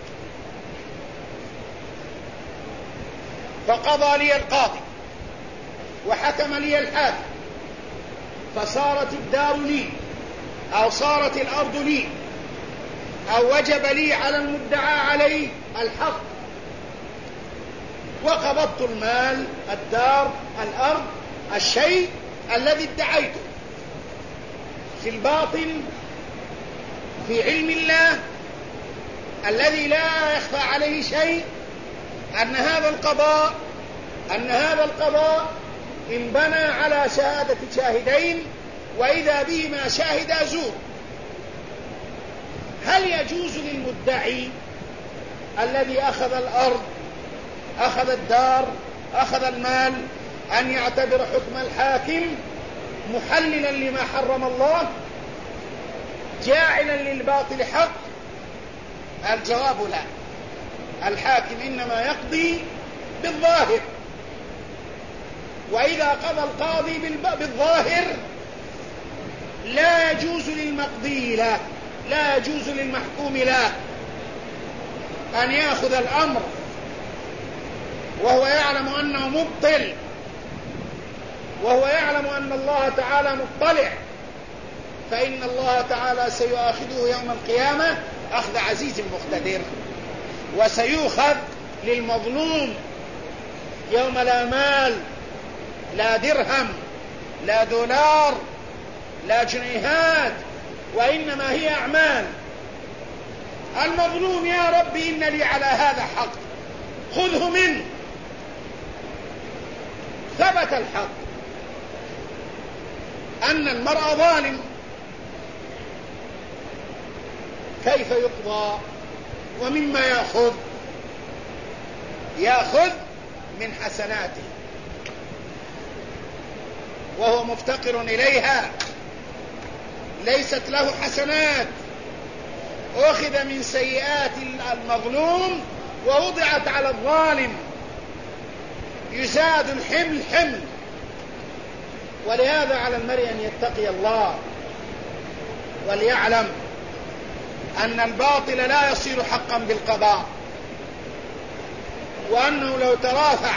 فقضى لي القاضي وحكم لي الحاكم، فصارت الدار لي أو صارت الأرض لي، أو وجب لي على المدعى عليه الحق، وقبضت المال، الدار، الأرض، الشيء الذي ادعيته. في الباطن في علم الله الذي لا يخفى عليه شيء أن هذا القضاء إن بنى على شهادة شاهدين وإذا بهما شاهدا زور، هل يجوز للمدعي الذي أخذ الأرض، أخذ الدار، أخذ المال أن يعتبر حكم الحاكم محللا لما حرم الله، جاعلا للباطل حق؟ الجواب لا. الحاكم إنما يقضي بالظاهر، وإذا قضى القاضي بالظاهر لا يجوز للمقضي له، لا يجوز للمحكوم له أن يأخذ الأمر وهو يعلم أنه مبطل، وهو يعلم أن الله تعالى مطلع، فإن الله تعالى سيؤاخذه يوم القيامة أخذ عزيز مقتدر، وسيؤخذ للمظلوم يوم لا مال، لا درهم، لا دولار، لا جنيهات، وإنما هي أعمال. المظلوم: يا رب إن لي على هذا حق، خذه منه. ثبت الحق أن المرء ظالم، كيف يقضى؟ ومما يأخذ من حسناته وهو مفتقر إليها، ليست له حسنات، أخذ من سيئات المظلوم ووضعت على الظالم، يزاد الحمل حمل. ولهذا على المرء أن يتقي الله وليعلم أن الباطل لا يصير حقا بالقضاء، وأنه لو ترافع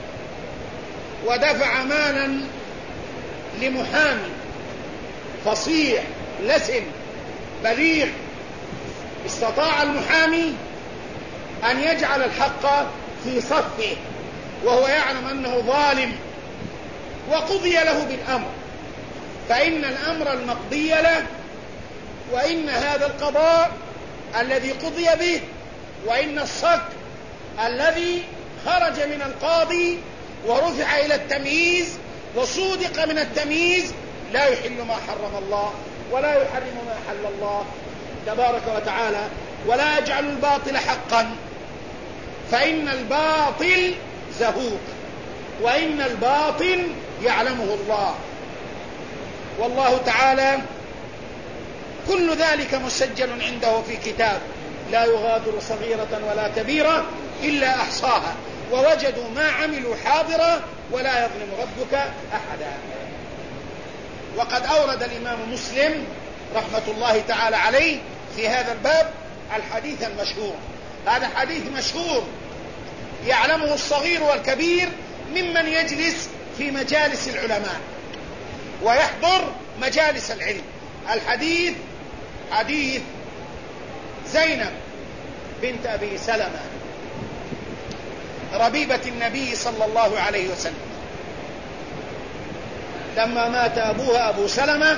ودفع مالا لمحامي فصيح لسن بليغ، استطاع المحامي أن يجعل الحق في صفه وهو يعلم أنه ظالم، وقضي له بالأمر، فإن الأمر المقضي له، وإن هذا القضاء الذي قضي به، وإن الصك الذي خرج من القاضي ورفع إلى التمييز وصودق من التمييز لا يحل ما حرم الله ولا يحرم ما حل الله تبارك وتعالى، ولا يجعل الباطل حقا، فإن الباطل زهوق، وإن الباطل يعلمه الله، والله تعالى كل ذلك مسجل عنده في كتاب لا يغادر صغيرة ولا كبيرة إلا أحصاها ووجدوا ما عملوا حاضرا ولا يظلم ربك أحدا. وقد أورد الإمام مسلم رحمة الله تعالى عليه في هذا الباب الحديث المشهور. هذا حديث مشهور يعلمه الصغير والكبير ممن يجلس في مجالس العلماء ويحضر مجالس العلم. الحديث حديث زينب بنت أبي سلمة ربيبة النبي صلى الله عليه وسلم. لما مات أبوها أبو سلمة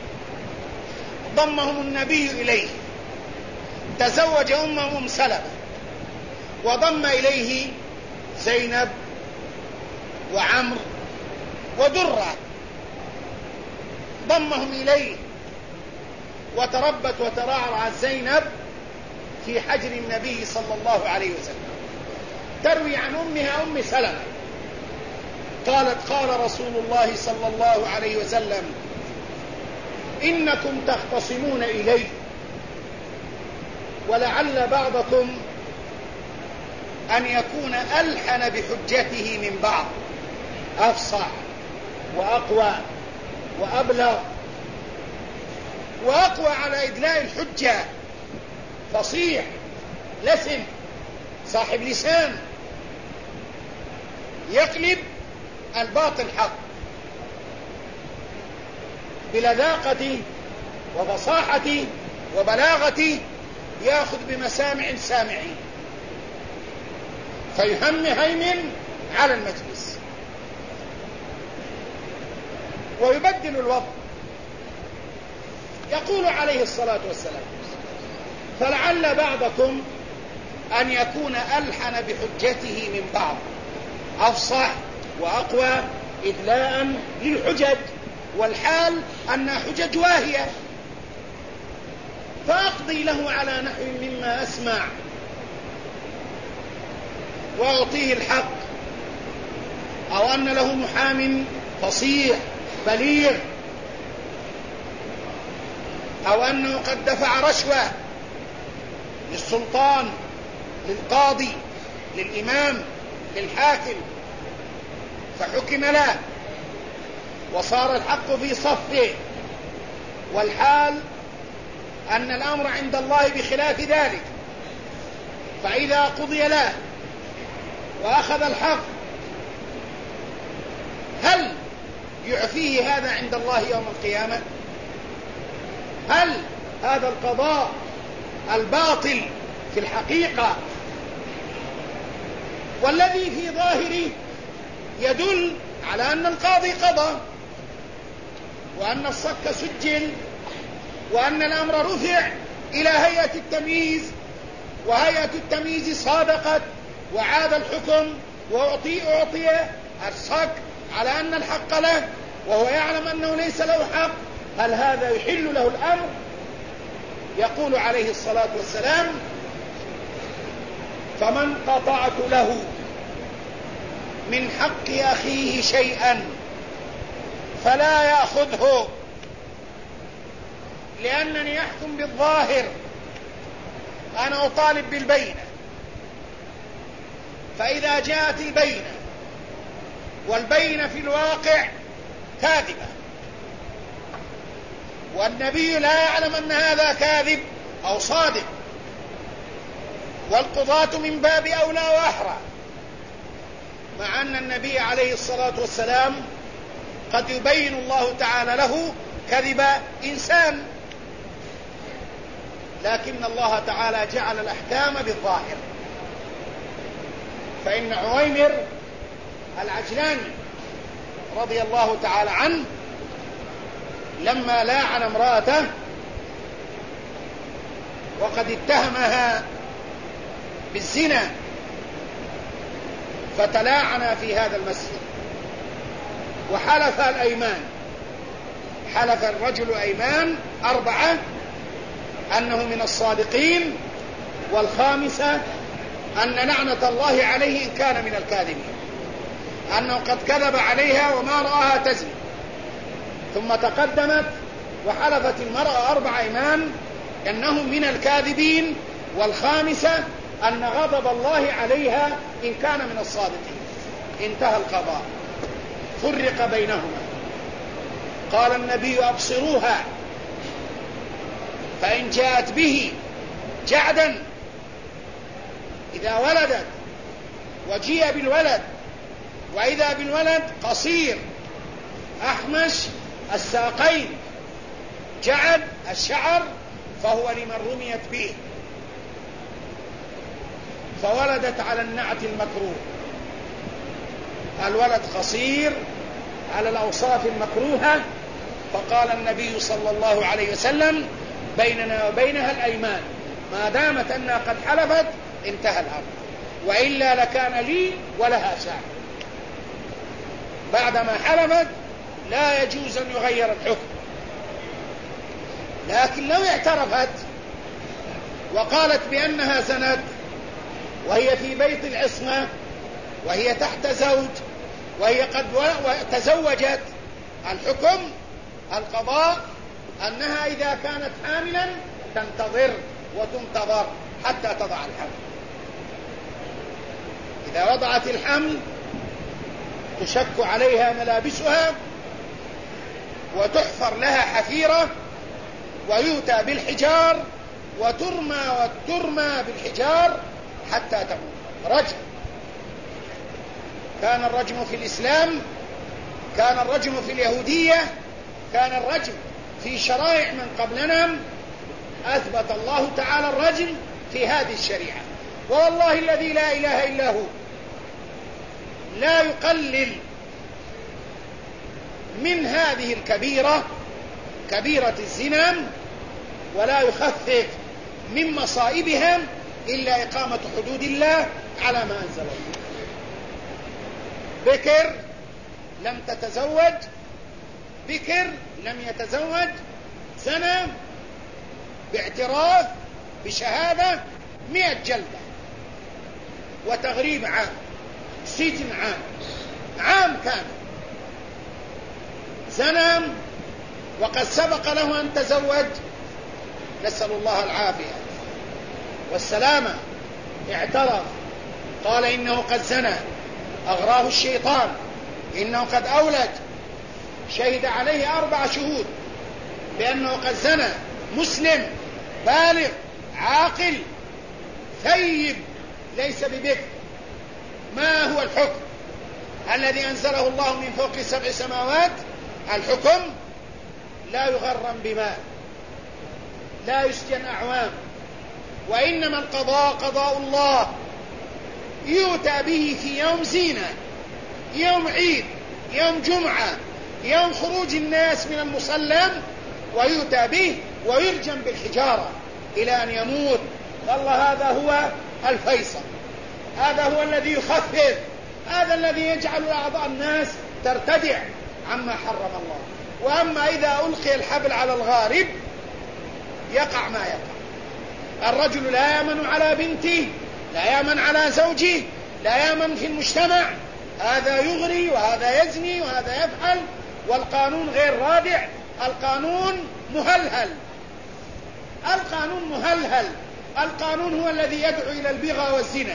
ضمهم النبي إليه، تزوج أم سلمة وضم إليه زينب وعمر ودرة، ضمهم إليه، وتربت وترعرعت زينب في حجر النبي صلى الله عليه وسلم. تروي عن أمها أم سلمة قالت: قال رسول الله صلى الله عليه وسلم: إنكم تختصمون إلي، ولعل بعضكم أن يكون ألحن بحجته من بعض، أفصح وأقوى وأبلغ وأقوى على إدلاء الحجة، فصيح لسن صاحب لسان يقلب الباطل حق بلذاقة وفصاحة وبلاغة، يأخذ بمسامع سامعين هيمن على المجلس ويبدل الوضع. يقول عليه الصلاة والسلام: فلعل بعضكم أن يكون ألحن بحجته من بعض، أفصح وأقوى إدلاء للحجج، والحال أن حجج واهية، فأقضي له على نحو مما أسمع وأعطيه الحق، أو أن له محام فصيح بليغ، أو أنه قد دفع رشوة للسلطان، للقاضي، للإمام، للحاكم، فحكم له وصار الحق في صفه، والحال أن الأمر عند الله بخلاف ذلك، فإذا قضي له وأخذ الحق هل يعفيه هذا عند الله يوم القيامة؟ هل هذا القضاء الباطل في الحقيقة والذي في ظاهره يدل على أن القاضي قضى وأن الصك سجل وأن الأمر رفع إلى هيئة التمييز، وهيئة التمييز صادقت وعاد الحكم وأعطي الصك على أن الحق له وهو يعلم أنه ليس له حق، هل هذا يحل له الأمر؟ يقول عليه الصلاة والسلام: فمن قطعت له من حق أخيه شيئا فلا يأخذه، لأنني أحكم بالظاهر، أنا أطالب بالبينة، فإذا جاءت البينة والبينة في الواقع كاذبة والنبي لا يعلم أن هذا كاذب أو صادق، والقضاة من باب أولى وأحرى، مع أن النبي عليه الصلاة والسلام قد يبين الله تعالى له كذب إنسان، لكن الله تعالى جعل الأحكام بالظاهر. فإن عويمر العجلاني رضي الله تعالى عنه لما لاعن امرأته وقد اتهمها بالزنا فتلاعنا في هذا المسجد وحلف الأيمان، حلف الرجل أيمان 4 أنه من الصادقين، والخامسة أن لعنة الله عليه إن كان من الكاذبين، أنه قد كذب عليها وما رآها تزني. ثم تقدمت وحلفت المرأة 4 أيمان أنه من الكاذبين، والخامسة أن غضب الله عليها إن كان من الصادقين. انتهى القضاء، فرق بينهما. قال النبي: أبصروها، فإن جاءت به جعدا، إذا ولدت وجيء بالولد وإذا بالولد قصير أحمش الساقين جعد الشعر، فهو لمن رميت به، فولدت على النعت المكروه. الولد قصير على الأوصاف المكروهة، فقال النبي صلى الله عليه وسلم: بيننا وبينها الأيمان، ما دامت أنها قد حلفت انتهى الأمر، وإلا لكان لي ولها ساعة. بعدما حلفت لا يجوز أن يغير الحكم. لكن لو اعترفت وقالت بأنها زنت وهي في بيت العصمة وهي تحت زوج وهي قد تزوجت، الحكم القضاء أنها إذا كانت حاملا تنتظر وتنتظر حتى تضع الحمل. إذا وضعت الحمل تشك عليها ملابسها وتحفر لها حفيرة ويؤتى بالحجار وترمى بالحجار حتى تموت. رجم. كان الرجم في الإسلام، كان الرجم في اليهودية، كان الرجم في شرائع من قبلنا. أثبت الله تعالى الرجم في هذه الشريعة، والله الذي لا إله إلا هو لا يقلل من هذه الكبيرة، كبيرة الزنا، ولا يخفف من مصائبها إلا إقامة حدود الله على ما أنزل الله. بكر لم تتزوج، بكر لم يتزوج، زنا باعتراف بشهادة 100 جلدة وتغريب عام، سجن عام كان. زنا وقد سبق له أن تزوج، نسأل الله العافية والسلامة. اعترف، قال إنه قد زنى، أغراه الشيطان، إنه قد أولد. شهد عليه 4 شهود بأنه قد زنى، مسلم بالغ عاقل ثيب ليس ببكر. ما هو الحكم الذي أنزله الله من فوق 7 سماوات؟ الحكم لا يغرم بماء، لا يسجن أعوام، وإنما القضاء قضاء الله، يؤتى به في يوم زينة، يوم عيد، يوم جمعة، يوم خروج الناس من المصلى، ويؤتى به ويرجم بالحجارة إلى أن يموت. والله هذا هو الفيصل، هذا هو الذي يخفف، هذا الذي يجعل أعضاء الناس ترتدع عما حرم الله. وأما إذا ألقي الحبل على الغارب يقع ما يقع. الرجل لا يأمن على بنته، لا يأمن على زوجه، لا يأمن في المجتمع. هذا يغري وهذا يزني وهذا يفعل، والقانون غير رادع. القانون مهلهل، القانون مهلهل. القانون هو الذي يدعو إلى البغى والزنا،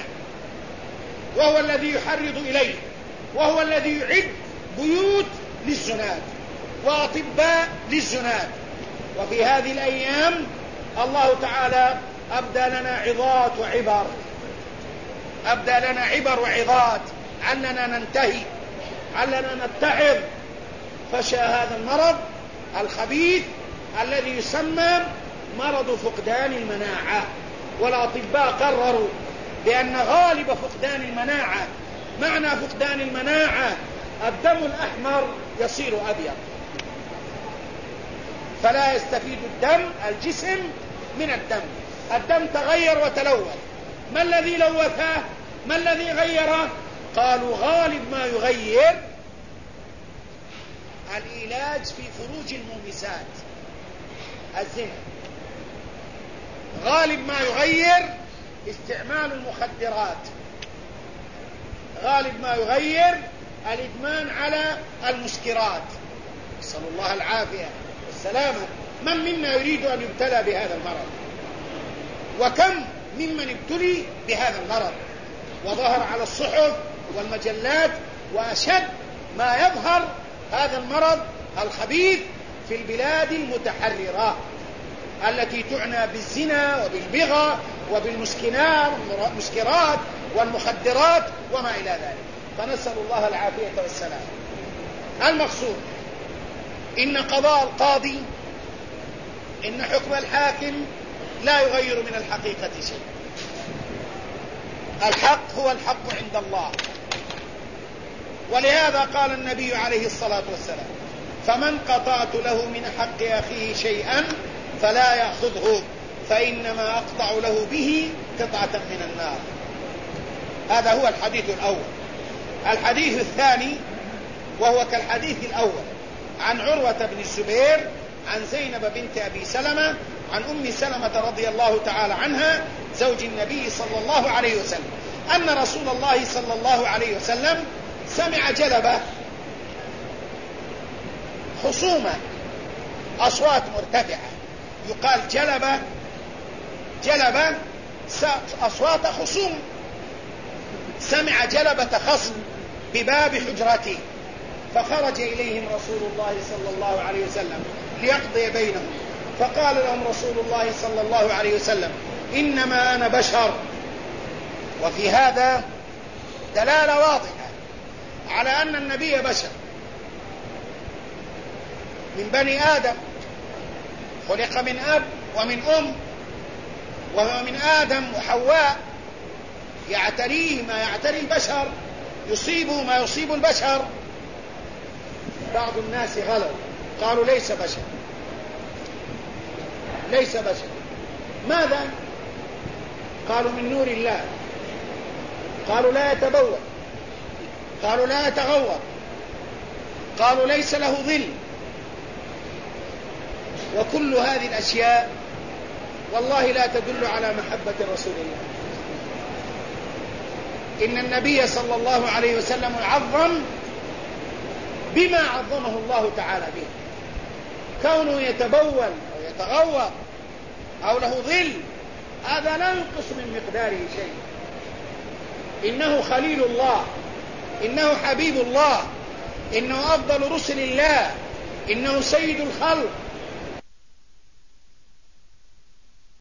وهو الذي يحرض إليه، وهو الذي يعد بيوت للزناد وأطباء للزناد. وفي هذه الأيام الله تعالى أبدى لنا عظات وعبر، أبدى لنا عبر وعظات علنا ننتهي، علنا نتعظ. فشى هذا المرض الخبيث الذي يسمى مرض فقدان المناعة، والأطباء قرروا بأن غالب فقدان المناعة، معنى فقدان المناعة الدم الأحمر يصير أبيض، فلا يستفيد الدم الجسم من الدم. الدم تغير وتلوث. ما الذي لوثه؟ ما الذي غيره؟ قالوا غالب ما يغير العلاج في فروج المومسات الزنا، غالب ما يغير استعمال المخدرات، غالب ما يغير الإدمان على المسكرات، نسأل الله العافية والسلامة. من منا يريد أن يبتلى بهذا المرض؟ وكم ممن ابتلي بهذا المرض وظهر على الصحف والمجلات، وأشد ما يظهر هذا المرض الخبيث في البلاد المتحررة التي تعنى بالزنا وبالبغى وبالمسكرات والمخدرات وما إلى ذلك، فنسأل الله العافية والسلام. المقصود إن قضاء القاضي، إن حكم الحاكم لا يغير من الحقيقة شيء. الحق هو الحق عند الله، ولهذا قال النبي عليه الصلاة والسلام: فمن قطعت له من حق أخيه شيئا فلا يأخذه فإنما أقطع له به قطعة من النار. هذا هو الحديث الأول. الحديث الثاني وهو كالحديث الأول، عن عروة بن الزبير عن زينب بنت أبي سلمة عن أم سلمة رضي الله تعالى عنها زوج النبي صلى الله عليه وسلم أن رسول الله صلى الله عليه وسلم سمع جلبة خصومة، أصوات مرتفعة، يقال جلبة أصوات خصوم. سمع جلبة خصم بباب حجرته، فخرج إليهم رسول الله صلى الله عليه وسلم ليقضي بينهم، فقال لهم رسول الله صلى الله عليه وسلم: إنما أنا بشر. وفي هذا دلالة واضحة على أن النبي بشر من بني آدم، خلق من أب ومن أم، وهو من آدم وحواء، يعتريه ما يعتري البشر، يصيبه ما يصيب البشر. بعض الناس غلوا قالوا ليس بشر، ليس بشر. ماذا؟ قالوا من نور الله، قالوا لا يتبول، قالوا لا يتغوط، قالوا ليس له ظل. وكل هذه الأشياء والله لا تدل على محبة رسول الله. إن النبي صلى الله عليه وسلم يعظم بما عظمه الله تعالى به. كونه يتبول أو يتغوط أو له ظل هذا لا ينقص من مقداره شيء. إنه خليل الله، إنه حبيب الله، إنه أفضل رسل الله، إنه سيد الخلق،